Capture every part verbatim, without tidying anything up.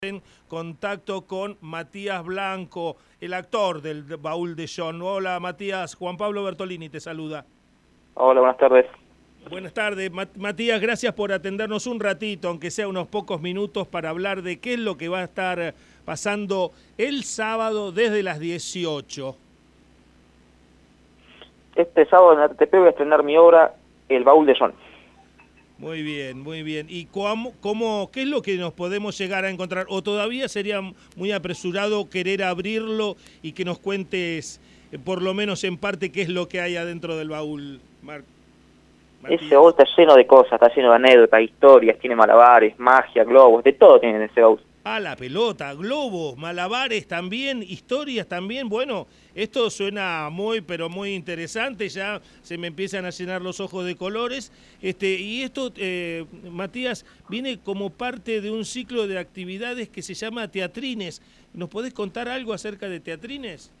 En contacto con Matías Blanco, el actor del Baúl de John. Hola Matías, Juan Pablo Bertolini te saluda. Hola, buenas tardes. Buenas tardes, Matías, gracias por atendernos un ratito, aunque sea unos pocos minutos, para hablar de qué es lo que va a estar pasando el sábado desde las dieciocho. Este sábado en A T P voy a estrenar mi obra, El Baúl de John. Muy bien, muy bien. ¿Y cómo, cómo, qué es lo que nos podemos llegar a encontrar? ¿O todavía sería muy apresurado querer abrirlo y que nos cuentes, eh, por lo menos en parte, qué es lo que hay adentro del baúl, Mar Matías? Ese baúl está lleno de cosas, está lleno de anécdotas, historias, tiene malabares, magia, globos, de todo tiene en ese baúl. Ah, la pelota, globos, malabares también, historias también. Bueno, esto suena muy, pero muy interesante. Ya se me empiezan a llenar los ojos de colores. Este, y esto, eh, Matías, viene como parte de un ciclo de actividades que se llama Teatrines. ¿Nos podés contar algo acerca de Teatrines?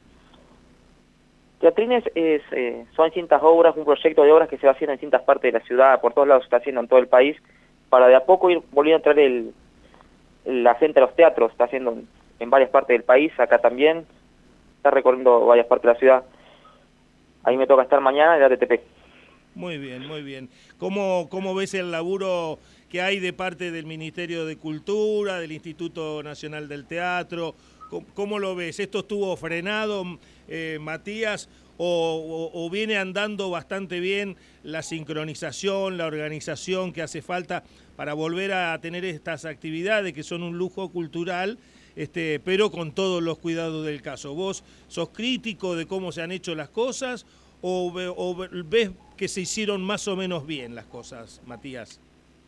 Teatrines es, eh, son distintas obras, un proyecto de obras que se va haciendo en distintas partes de la ciudad, por todos lados se está haciendo en todo el país, para de a poco ir volviendo a traer el, la gente a los teatros. Está haciendo en, en varias partes del país, acá también, está recorriendo varias partes de la ciudad. Ahí me toca estar mañana en la A T P. Muy bien, muy bien. ¿Cómo, cómo ves el laburo que hay de parte del Ministerio de Cultura, del Instituto Nacional del Teatro? ¿Cómo, cómo lo ves? ¿Esto estuvo frenado, eh, Matías, o, o, o viene andando bastante bien la sincronización, la organización que hace falta para volver a tener estas actividades que son un lujo cultural, este, pero con todos los cuidados del caso? ¿Vos sos crítico de cómo se han hecho las cosas o, o ves que se hicieron más o menos bien las cosas, Matías?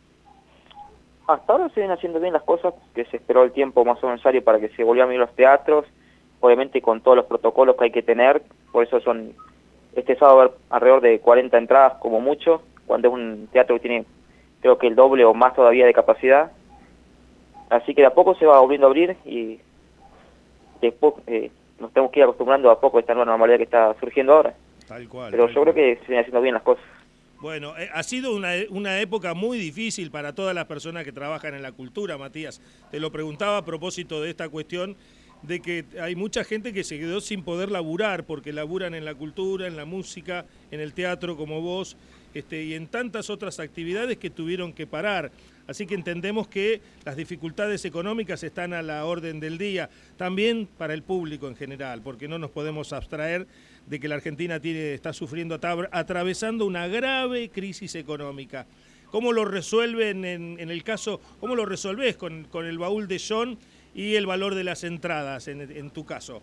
Hasta ahora se vienen haciendo bien las cosas, que se esperó el tiempo más o menos necesario para que se volvieran a abrir los teatros, obviamente con todos los protocolos que hay que tener. Por eso son, este sábado va a haber alrededor de cuarenta entradas como mucho, cuando es un teatro que tiene creo que el doble o más todavía de capacidad. Así que de a poco se va volviendo a abrir y después eh, nos tenemos que ir acostumbrando a poco a esta nueva normalidad que está surgiendo ahora. Tal cual. Pero tal yo cual. creo que se vienen haciendo bien las cosas. Bueno, eh, ha sido una, una época muy difícil para todas las personas que trabajan en la cultura, Matías. Te lo preguntaba a propósito de esta cuestión de que hay mucha gente que se quedó sin poder laburar porque laburan en la cultura, en la música, en el teatro como vos, este, y en tantas otras actividades que tuvieron que parar. Así que entendemos que las dificultades económicas están a la orden del día, también para el público en general, porque no nos podemos abstraer de que la Argentina tiene, está sufriendo, atravesando una grave crisis económica. ¿Cómo lo resuelven en, en el caso, cómo lo resolvés con, con el Baúl de John y el valor de las entradas en, en tu caso?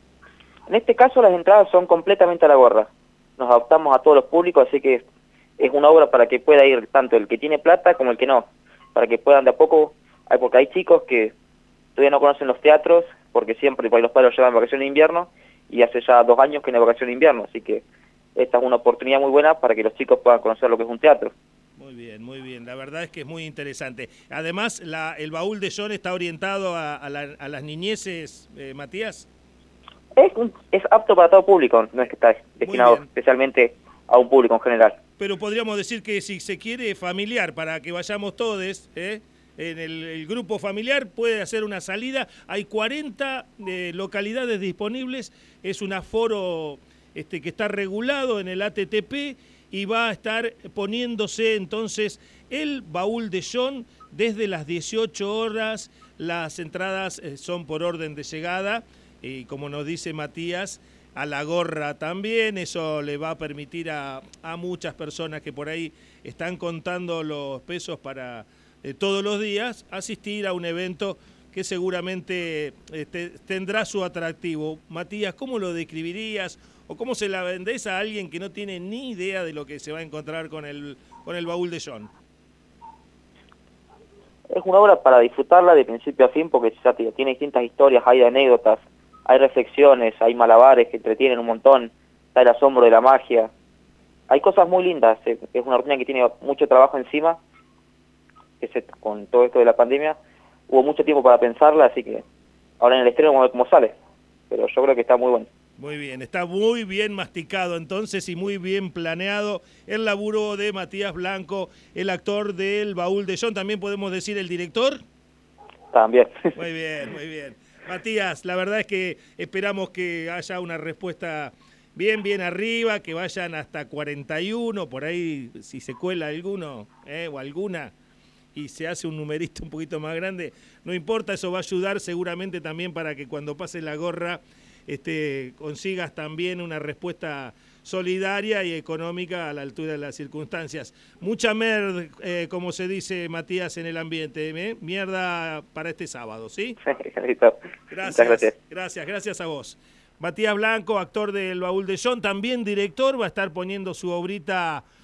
En este caso las entradas son completamente a la gorra. Nos adaptamos a todos los públicos, así que es una obra para que pueda ir tanto el que tiene plata como el que no, para que puedan de a poco, porque hay chicos que todavía no conocen los teatros, porque siempre por los padres los llevan en vacaciones de invierno, y hace ya dos años que no hay vacaciones de invierno, así que esta es una oportunidad muy buena para que los chicos puedan conocer lo que es un teatro. Muy bien, muy bien, la verdad es que es muy interesante. Además, la, el Baúl de John está orientado a, a, la, a las niñeces, eh, Matías. Es, es apto para todo público, no es que está destinado especialmente a un público en general. Pero podríamos decir que si se quiere familiar, para que vayamos todos, ¿eh? en el, el grupo familiar puede hacer una salida. Hay cuarenta eh, localidades disponibles, es un aforo este, que está regulado en el A T T P y va a estar poniéndose entonces el Baúl de John desde las dieciocho horas. Las entradas eh, son por orden de llegada y como nos dice Matías, a la gorra también. Eso le va a permitir a, a muchas personas que por ahí están contando los pesos para eh, todos los días asistir a un evento que seguramente eh, te, tendrá su atractivo. Matías, ¿cómo lo describirías o cómo se la vendés a alguien que no tiene ni idea de lo que se va a encontrar con el, con el Baúl de John? Es una obra para disfrutarla de principio a fin porque ya tiene distintas historias, hay anécdotas, hay reflexiones, hay malabares que entretienen un montón, está el asombro de la magia. Hay cosas muy lindas, es una rutina que tiene mucho trabajo encima, que se, con todo esto de la pandemia, hubo mucho tiempo para pensarla, así que ahora en el estreno vamos a ver cómo sale, pero yo creo que está muy bueno. Muy bien, está muy bien masticado entonces y muy bien planeado el laburo de Matías Blanco, el actor del Baúl de John. También podemos decir el director. También. Muy bien, muy bien. Matías, la verdad es que esperamos que haya una respuesta bien, bien arriba, que vayan hasta cuarenta y uno, por ahí si se cuela alguno eh, o alguna y se hace un numerito un poquito más grande, no importa, eso va a ayudar seguramente también para que cuando pase la gorra este, consigas también una respuesta solidaria y económica a la altura de las circunstancias. Mucha mierda, eh, como se dice, Matías, en el ambiente, ¿eh? Mierda para este sábado, ¿sí? Listo. Gracias, gracias, gracias, gracias a vos. Matías Blanco, actor del Baúl de John, también director, va a estar poniendo su obrita